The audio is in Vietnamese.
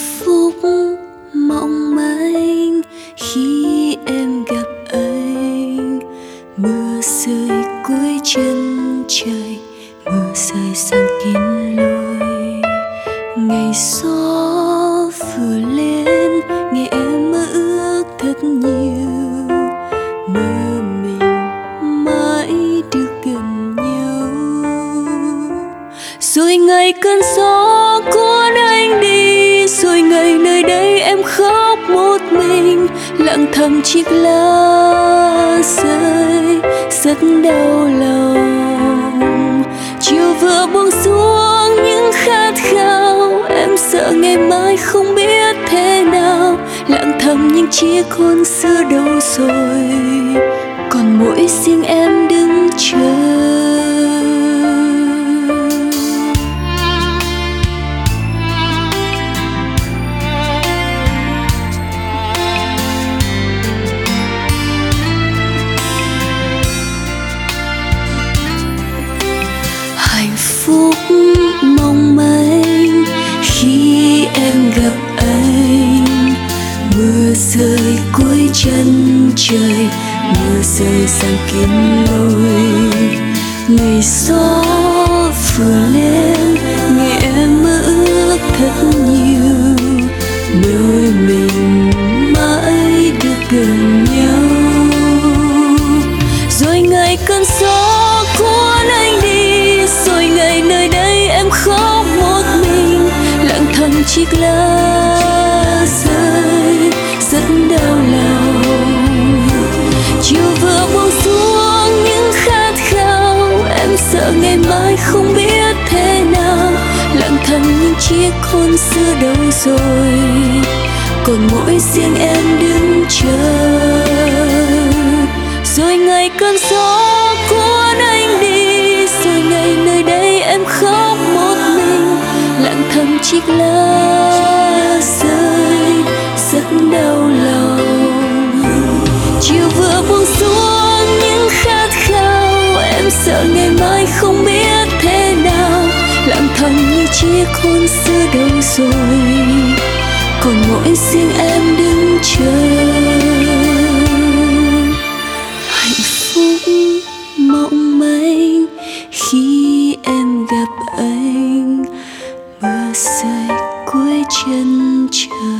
phúc mong manh khi em gặp anh. Mưa rơi cuối chân trời, mưa rơi sang kín lối. Ngày gió vừa lên, nghe em mơ ước thật nhiều. Mơ mình mãi được gần nhau. Rồi ngày cơn gió cuốn anh đi, rồi ngày nơi đây em khóc một mình, lặng thầm chiếc lá rơi rất đau lòng. Chiều vừa buông xuống những khát khao, em sợ ngày mai không biết thế nào. Lặng thầm những chiếc hôn xưa đâu rồi, còn mỗi riêng em đứng chờ. Hạnh phúc mong manh khi em gặp anh. Mưa rơi cuối chân trời, mưa rơi sang kín lối. Ngày gió vừa lên, nghe em mơ ước thật nhiều. Đôi mình mãi được gần nhau. Rồi ngày cơn gió cuốn anh đi, rồi ngày nơi đây em khóc một mình, lặng thầm chiếc lá rơi rất đau lòng. Chiều vừa buông xuống những khát khao, em sợ ngày mai không biết thế nào. Lặng thầm những chiếc hôn xưa đâu rồi, còn mỗi riêng em đứng chờ. Rồi ngày cơn gió cuốn anh đi, rồi ngày nơi đây em khóc một mình, lặng thầm chiếc lá rơi rất đau lòng. Chiều vừa buông xuống những khát khao, em sợ ngày mai không biết thế nào. Lặng thầm như chiếc hôn xưa đâu rồi, còn mỗi riêng em đứng chờ. Hạnh phúc mong manh khi em gặp anh. Mưa rơi cuối chân trời.